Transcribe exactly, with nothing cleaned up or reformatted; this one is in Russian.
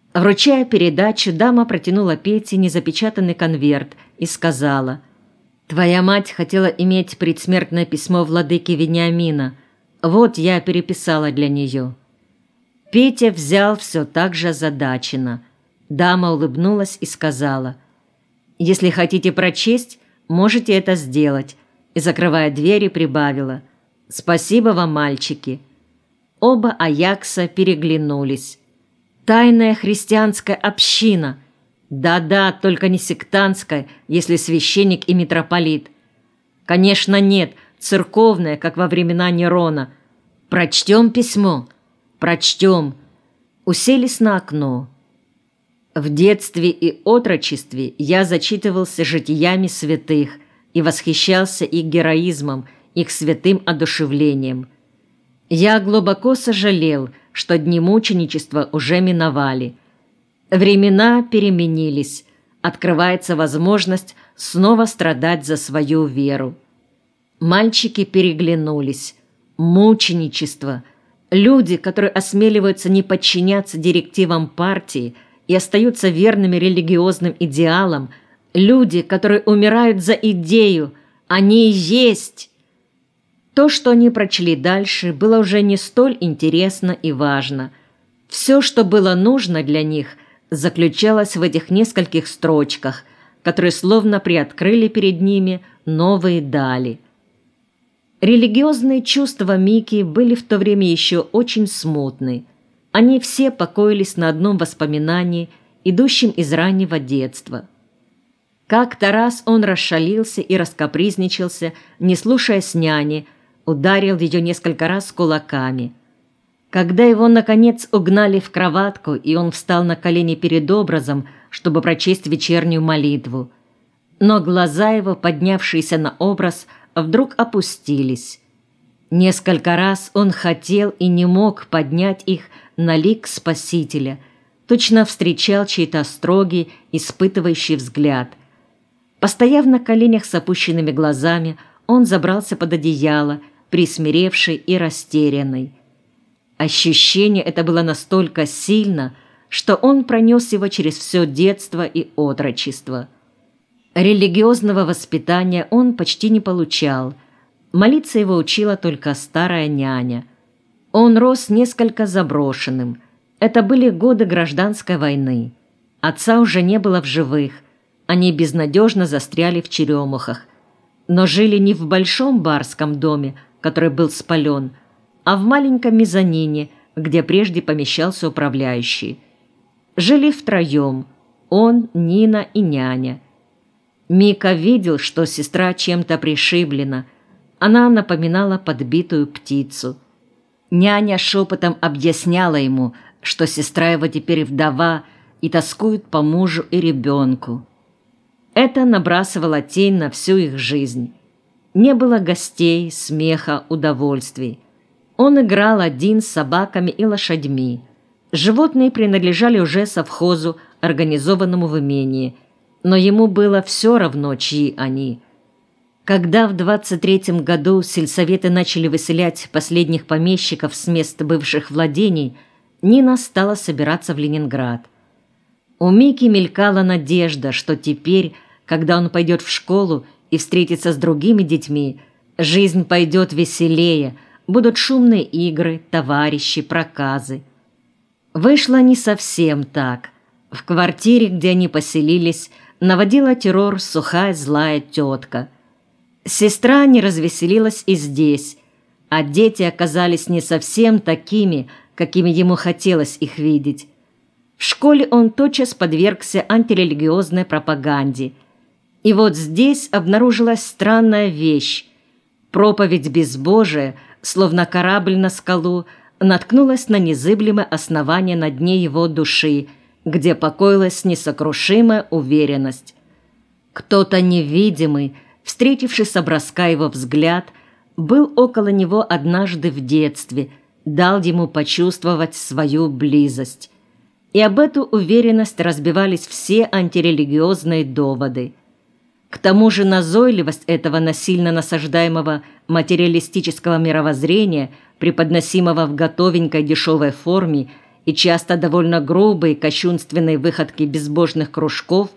Вручая передачу, дама протянула Пете незапечатанный конверт и сказала: «Твоя мать хотела иметь предсмертное письмо владыки Вениамина. Вот я переписала для нее». Петя взял все так же озадаченно. Дама улыбнулась и сказала: «Если хотите прочесть, можете это сделать», и, закрывая двери, прибавила: «Спасибо вам, мальчики». Оба Аякса переглянулись. Тайная христианская община. Да-да, только не сектантская, если священник и митрополит. Конечно, нет, церковная, как во времена Нерона. Прочтем письмо. Прочтем. Уселись на окно. В детстве и отрочестве я зачитывался житиями святых и восхищался их героизмом, их святым одушевлением. Я глубоко сожалел, что дни мученичества уже миновали. Времена переменились, открывается возможность снова страдать за свою веру. Мальчики переглянулись. Мученичество. Люди, которые осмеливаются не подчиняться директивам партии и остаются верными религиозным идеалам, люди, которые умирают за идею, они есть. То, что они прочли дальше, было уже не столь интересно и важно. Все, что было нужно для них, заключалось в этих нескольких строчках, которые словно приоткрыли перед ними новые дали. Религиозные чувства Мики были в то время еще очень смутны. Они все покоились на одном воспоминании, идущем из раннего детства. Как-то раз он расшалился и раскапризничался, не слушаясь няни, ударил ее несколько раз кулаками. Когда его, наконец, угнали в кроватку, и он встал на колени перед образом, чтобы прочесть вечернюю молитву, но глаза его, поднявшиеся на образ, вдруг опустились. Несколько раз он хотел и не мог поднять их на лик Спасителя, точно встречал чей-то строгий, испытывающий взгляд. Постояв на коленях с опущенными глазами, он забрался под одеяло, присмиревший и растерянный. Ощущение это было настолько сильно, что он пронес его через все детство и отрочество. Религиозного воспитания он почти не получал. Молиться его учила только старая няня. Он рос несколько заброшенным. Это были годы гражданской войны. Отца уже не было в живых. Они безнадежно застряли в Черемухах. Но жили не в большом барском доме, который был спален, а в маленьком мезонине, где прежде помещался управляющий. Жили втроем – он, Нина и няня. Мика видел, что сестра чем-то пришиблена. Она напоминала подбитую птицу. Няня шепотом объясняла ему, что сестра его теперь вдова и тоскует по мужу и ребенку. Это набрасывало тень на всю их жизнь. Не было гостей, смеха, удовольствий. Он играл один с собаками и лошадьми. Животные принадлежали уже совхозу, организованному в имении, но ему было все равно, чьи они. Когда в двадцать третьем году сельсоветы начали выселять последних помещиков с мест бывших владений, Нина стала собираться в Ленинград. У Мики мелькала надежда, что теперь, когда он пойдет в школу и встретится с другими детьми, жизнь пойдет веселее, будут шумные игры, товарищи, проказы. Вышло не совсем так. В квартире, где они поселились, наводила террор сухая злая тетка. Сестра не развеселилась и здесь, а дети оказались не совсем такими, какими ему хотелось их видеть. В школе он тотчас подвергся антирелигиозной пропаганде. И вот здесь обнаружилась странная вещь. Проповедь безбожия, словно корабль на скалу, наткнулась на незыблемое основание на дне его души, где покоилась несокрушимая уверенность. Кто-то невидимый, встретивший с образка его взгляд, был около него однажды в детстве, дал ему почувствовать свою близость. И об эту уверенность разбивались все антирелигиозные доводы. К тому же назойливость этого насильно насаждаемого материалистического мировоззрения, преподносимого в готовенькой дешевой форме и часто довольно грубые кощунственные выходки безбожных кружков